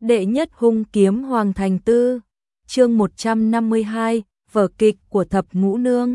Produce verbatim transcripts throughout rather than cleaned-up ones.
Đệ nhất hung kiếm Hoàng Thành Tư, chương một trăm năm mươi hai, vở kịch của Thập Ngũ Nương.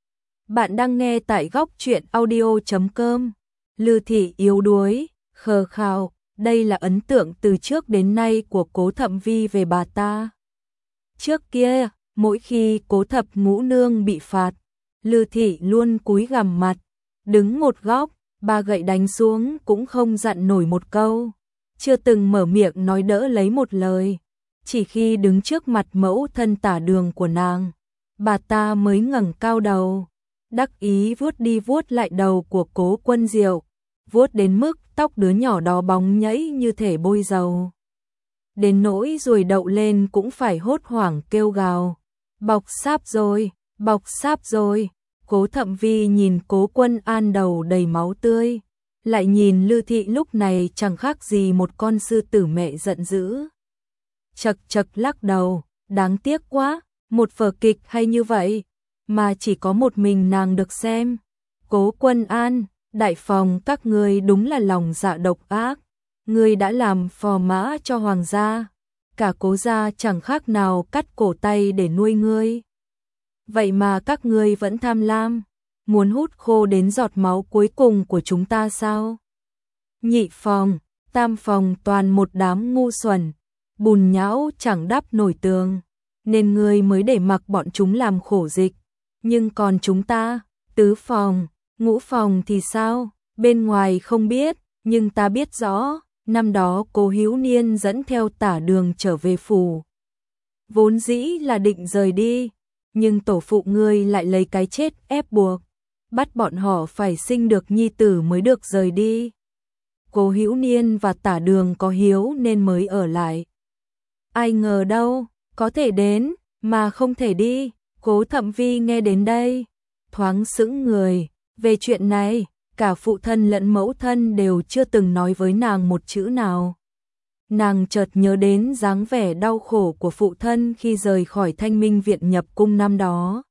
Bạn đang nghe tại góc truyện audio chấm com. Lư Thị yếu đuối, khờ khào, đây là ấn tượng từ trước đến nay của Cố Thậm Vi về bà ta. Trước kia, mỗi khi Cố Thập Ngũ Nương bị phạt, Lư Thị luôn cúi gằm mặt, đứng một góc, ba gậy đánh xuống cũng không dặn nổi một câu, chưa từng mở miệng nói đỡ lấy một lời. Chỉ khi đứng trước mặt mẫu thân Tả Đường của nàng, bà ta mới ngẩng cao đầu, đắc ý vuốt đi vuốt lại đầu của Cố Quân Diệu, vuốt đến mức tóc đứa nhỏ đó bóng nhẫy như thể bôi dầu. Đến nỗi ruồi đậu lên cũng phải hốt hoảng kêu gào, bọc sáp rồi, bọc sáp rồi. Cố Thậm Vi nhìn Cố Quân An đầu đầy máu tươi, lại nhìn Lư Thị lúc này chẳng khác gì một con sư tử mẹ giận dữ. Chật chật lắc đầu, đáng tiếc quá, một vở kịch hay như vậy, mà chỉ có một mình nàng được xem. Cố Quân An, đại phòng các ngươi đúng là lòng dạ độc ác, ngươi đã làm phò mã cho hoàng gia, cả Cố gia chẳng khác nào cắt cổ tay để nuôi ngươi. Vậy mà các ngươi vẫn tham lam, muốn hút khô đến giọt máu cuối cùng của chúng ta sao? Nhị phòng, tam phòng toàn một đám ngu xuẩn, bùn nhão chẳng đắp nổi tường, nên ngươi mới để mặc bọn chúng làm khổ dịch. Nhưng còn chúng ta, tứ phòng, ngũ phòng thì sao? Bên ngoài không biết, nhưng ta biết rõ, năm đó Cố Hữu Niên dẫn theo Tả Đường trở về phủ. Vốn dĩ là định rời đi, nhưng tổ phụ ngươi lại lấy cái chết ép buộc, bắt bọn họ phải sinh được nhi tử mới được rời đi. Cố Hữu Niên và Tả Đường có hiếu nên mới ở lại. Ai ngờ đâu, có thể đến, mà không thể đi. Cố Thậm Vi nghe đến đây, thoáng sững người, về chuyện này, cả phụ thân lẫn mẫu thân đều chưa từng nói với nàng một chữ nào. Nàng chợt nhớ đến dáng vẻ đau khổ của phụ thân khi rời khỏi Thanh Minh viện nhập cung năm đó.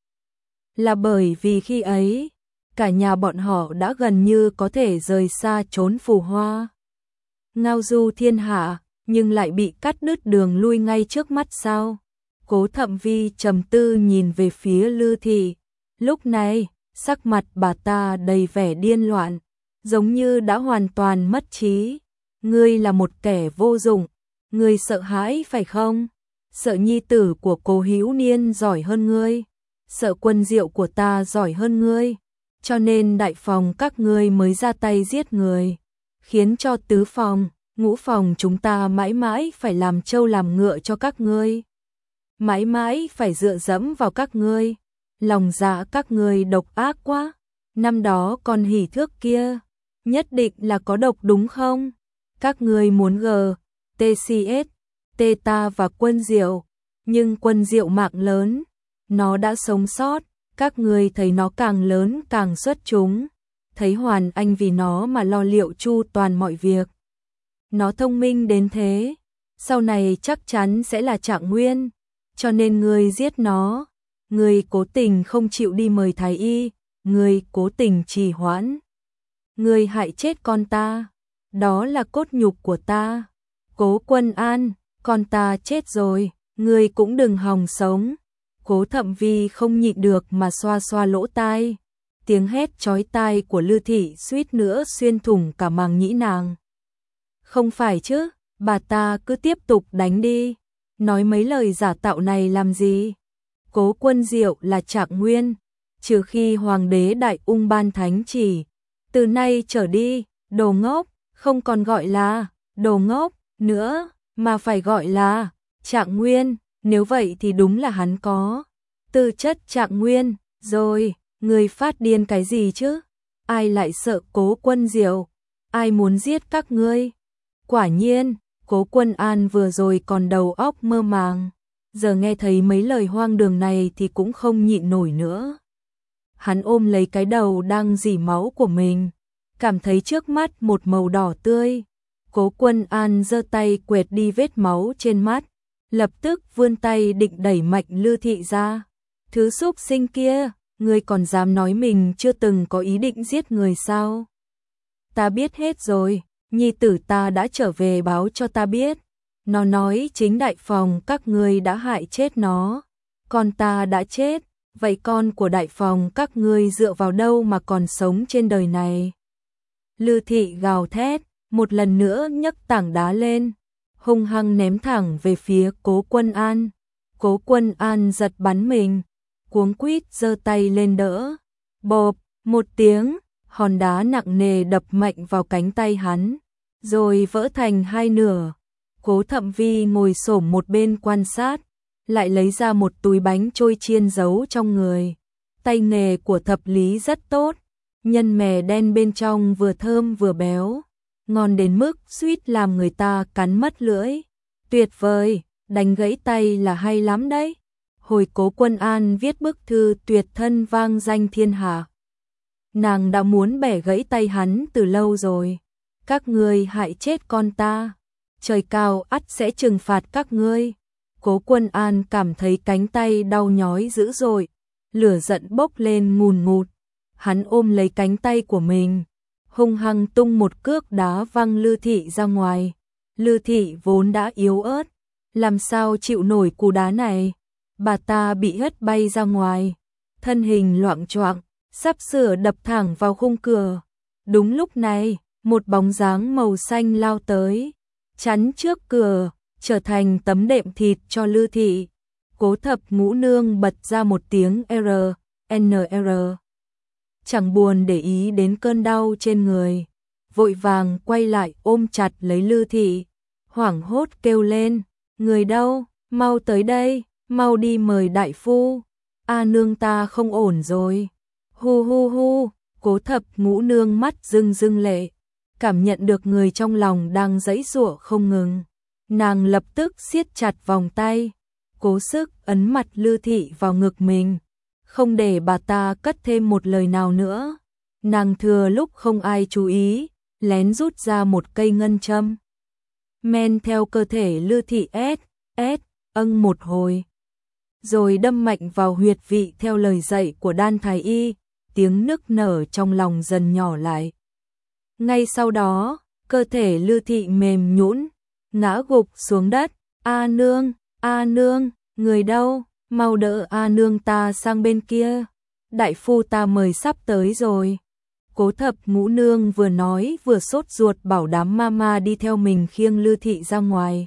Là bởi vì khi ấy, cả nhà bọn họ đã gần như có thể rời xa trốn phù hoa, ngao du thiên hạ, nhưng lại bị cắt đứt đường lui ngay trước mắt sao? Cố Thậm Vi trầm tư nhìn về phía Lư Thị, lúc này, sắc mặt bà ta đầy vẻ điên loạn, giống như đã hoàn toàn mất trí. Ngươi là một kẻ vô dụng, ngươi sợ hãi phải không? Sợ nhi tử của Cố Hữu Niên giỏi hơn ngươi, sợ Quân Diệu của ta giỏi hơn ngươi, cho nên đại phòng các ngươi mới ra tay giết người, khiến cho tứ phòng, ngũ phòng chúng ta mãi mãi phải làm trâu làm ngựa cho các ngươi, mãi mãi phải dựa dẫm vào các ngươi. Lòng dạ các ngươi độc ác quá. Năm đó con hỉ thước kia, nhất định là có độc đúng không? Các ngươi muốn gờ, tê xê ét, tê ta và Quân Diệu, nhưng Quân Diệu mạng lớn, nó đã sống sót, các ngươi thấy nó càng lớn càng xuất chúng, thấy Hoàn Anh vì nó mà lo liệu chu toàn mọi việc. Nó thông minh đến thế, sau này chắc chắn sẽ là Trạng Nguyên, cho nên ngươi giết nó, ngươi cố tình không chịu đi mời thái y, ngươi cố tình trì hoãn, ngươi hại chết con ta. Đó là cốt nhục của ta. Cố Quân An, con ta chết rồi, ngươi cũng đừng hòng sống. Cố Thậm Vi không nhịn được mà xoa xoa lỗ tai. Tiếng hét chói tai của Lư Thị suýt nữa xuyên thủng cả màng nhĩ nàng. Không phải chứ, bà ta cứ tiếp tục đánh đi. Nói mấy lời giả tạo này làm gì? Cố Quân Diệu là Trạng Nguyên, trừ khi Hoàng đế Đại Ung ban thánh chỉ. Từ nay trở đi, đồ ngốc, không còn gọi là đồ ngốc nữa, mà phải gọi là Trạng Nguyên. Nếu vậy thì đúng là hắn có tư chất Trạng Nguyên rồi. Người phát điên cái gì chứ? Ai lại sợ Cố Quân Diệu? Ai muốn giết các ngươi? Quả nhiên, Cố Quân An vừa rồi còn đầu óc mơ màng, giờ nghe thấy mấy lời hoang đường này thì cũng không nhịn nổi nữa. Hắn ôm lấy cái đầu đang rỉ máu của mình, cảm thấy trước mắt một màu đỏ tươi. Cố Quân An giơ tay quệt đi vết máu trên mắt, lập tức vươn tay định đẩy mạnh Lư Thị ra. Thứ súc sinh kia, ngươi còn dám nói mình chưa từng có ý định giết người sao? Ta biết hết rồi, nhi tử ta đã trở về báo cho ta biết. Nó nói chính đại phòng các ngươi đã hại chết nó. Con ta đã chết, vậy con của đại phòng các ngươi dựa vào đâu mà còn sống trên đời này? Lư thị gào thét, một lần nữa nhấc tảng đá lên, hung hăng ném thẳng về phía Cố Quân An. Cố Quân An giật bắn mình, cuống quýt giơ tay lên đỡ. Bộp, một tiếng, hòn đá nặng nề đập mạnh vào cánh tay hắn, rồi vỡ thành hai nửa. Cố Thậm Vi ngồi xổm một bên quan sát, lại lấy ra một túi bánh trôi chiên giấu trong người. Tay nghề của Thập Lý rất tốt, nhân mè đen bên trong vừa thơm vừa béo, ngon đến mức suýt làm người ta cắn mất lưỡi. Tuyệt vời, đánh gãy tay là hay lắm đấy. Hồi Cố Quân An viết bức thư tuyệt thân vang danh thiên hạ, nàng đã muốn bẻ gãy tay hắn từ lâu rồi. Các ngươi hại chết con ta, trời cao ắt sẽ trừng phạt các ngươi. Cố Quân An cảm thấy cánh tay đau nhói dữ dội, lửa giận bốc lên ngùn ngụt. Hắn ôm lấy cánh tay của mình, hung hăng tung một cước đá văng Lư Thị ra ngoài. Lư Thị vốn đã yếu ớt, làm sao chịu nổi cú đá này. Bà ta bị hất bay ra ngoài, thân hình loạng choạng, sắp sửa đập thẳng vào khung cửa. Đúng lúc này, một bóng dáng màu xanh lao tới, chắn trước cửa, trở thành tấm đệm thịt cho Lư Thị. Cố Thập Ngũ Nương bật ra một tiếng R, N R. Chẳng buồn để ý đến cơn đau trên người, vội vàng quay lại ôm chặt lấy Lư Thị, hoảng hốt kêu lên, người đâu, mau tới đây, mau đi mời đại phu, a nương ta không ổn rồi. Hu hu hu, Cố Thập Ngũ Nương mắt rưng rưng lệ, cảm nhận được người trong lòng đang giãy giụa không ngừng. Nàng lập tức siết chặt vòng tay, cố sức ấn mặt Lư Thị vào ngực mình, không để bà ta cất thêm một lời nào nữa. Nàng thừa lúc không ai chú ý, lén rút ra một cây ngân châm, men theo cơ thể Lư Thị ét, ét, âng một hồi, rồi đâm mạnh vào huyệt vị theo lời dạy của Đan Thái Y. Tiếng nức nở trong lòng dần nhỏ lại. Ngay sau đó, cơ thể Lư Thị mềm nhũn, ngã gục xuống đất. A nương, a nương, người đâu, mau đỡ a nương ta sang bên kia. Đại phu ta mời sắp tới rồi. Cố Thập Ngũ Nương vừa nói vừa sốt ruột bảo đám mama đi theo mình khiêng Lư Thị ra ngoài.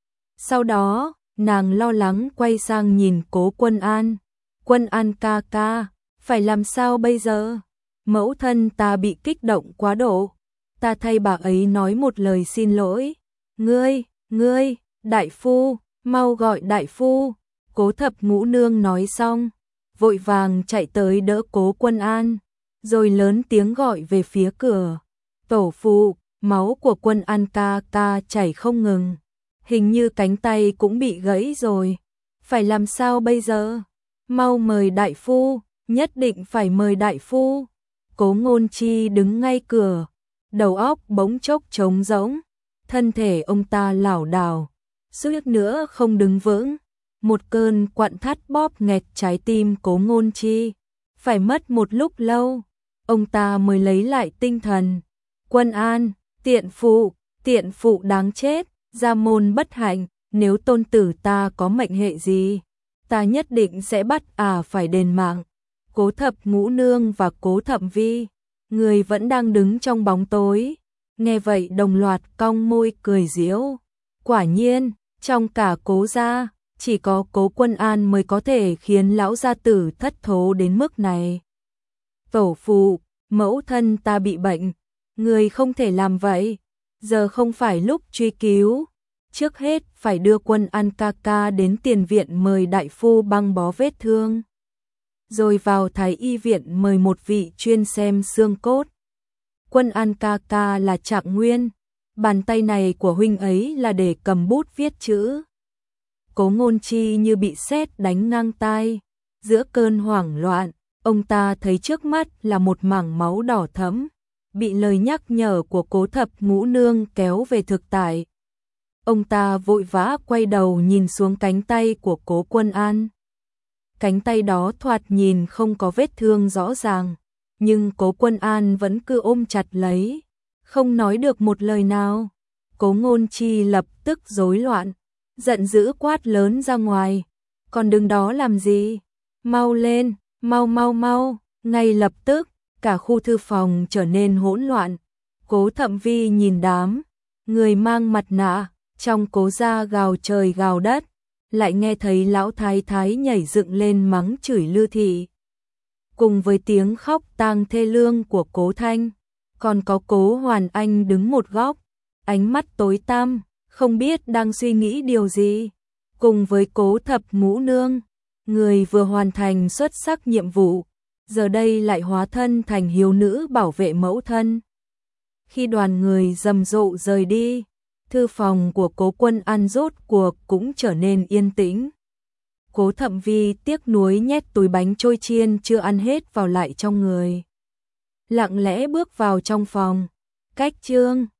Sau đó, nàng lo lắng quay sang nhìn Cố Quân An. Quân An ca ca, phải làm sao bây giờ? Mẫu thân ta bị kích động quá độ, ta thay bà ấy nói một lời xin lỗi. Ngươi, ngươi, đại phu, mau gọi đại phu. Cố Thập Ngũ Nương nói xong, vội vàng chạy tới đỡ Cố Quân An, rồi lớn tiếng gọi về phía cửa. Tổ phụ, máu của Quân An ca ca chảy không ngừng, hình như cánh tay cũng bị gãy rồi. Phải làm sao bây giờ? Mau mời đại phu, nhất định phải mời đại phu. Cố Ngôn Chi đứng ngay cửa, đầu óc bỗng chốc trống rỗng, thân thể ông ta lảo đảo, suýt nữa không đứng vững. Một cơn quặn thắt bóp nghẹt trái tim Cố Ngôn Chi, phải mất một lúc lâu, ông ta mới lấy lại tinh thần. Quân An, tiện phụ, tiện phụ đáng chết, gia môn bất hạnh, nếu tôn tử ta có mệnh hệ gì, ta nhất định sẽ bắt à phải đền mạng. Cố Thập Ngũ Nương và Cố Thậm Vi, người vẫn đang đứng trong bóng tối, nghe vậy đồng loạt cong môi cười giễu. Quả nhiên, trong cả Cố gia, chỉ có Cố Quân An mới có thể khiến lão gia tử thất thố đến mức này. Tổ phụ, mẫu thân ta bị bệnh, người không thể làm vậy, giờ không phải lúc truy cứu, trước hết phải đưa Quân An ca ca đến tiền viện mời đại phu băng bó vết thương, rồi vào Thái Y viện mời một vị chuyên xem xương cốt. Quân An ca ca là Trạng Nguyên, bàn tay này của huynh ấy là để cầm bút viết chữ. Cố Ngôn Chi như bị sét đánh ngang tai, giữa cơn hoảng loạn, ông ta thấy trước mắt là một mảng máu đỏ thẫm, bị lời nhắc nhở của Cố Thập Ngũ Nương kéo về thực tại. Ông ta vội vã quay đầu nhìn xuống cánh tay của Cố Quân An. Cánh tay đó thoạt nhìn không có vết thương rõ ràng, nhưng Cố Quân An vẫn cứ ôm chặt lấy, không nói được một lời nào. Cố Ngôn Chi lập tức rối loạn, giận dữ quát lớn ra ngoài, còn đứng đó làm gì? Mau lên, mau mau mau, ngay lập tức, cả khu thư phòng trở nên hỗn loạn. Cố Thậm Vi nhìn đám người mang mặt nạ, trong cố gia gào trời gào đất, lại nghe thấy lão thái thái nhảy dựng lên mắng chửi Lư thị. Cùng với tiếng khóc tang thê lương của Cố Thanh, còn có Cố Hoàn Anh đứng một góc, ánh mắt tối tăm, không biết đang suy nghĩ điều gì. Cùng với Cố Thập Ngũ Nương, người vừa hoàn thành xuất sắc nhiệm vụ, giờ đây lại hóa thân thành hiếu nữ bảo vệ mẫu thân. Khi đoàn người rầm rộ rời đi, thư phòng của Cố Quân An rốt cuộc cũng trở nên yên tĩnh. Cố Thậm Vi tiếc nuối nhét túi bánh trôi chiên chưa ăn hết vào lại trong người. Lặng lẽ bước vào trong phòng, cách Trương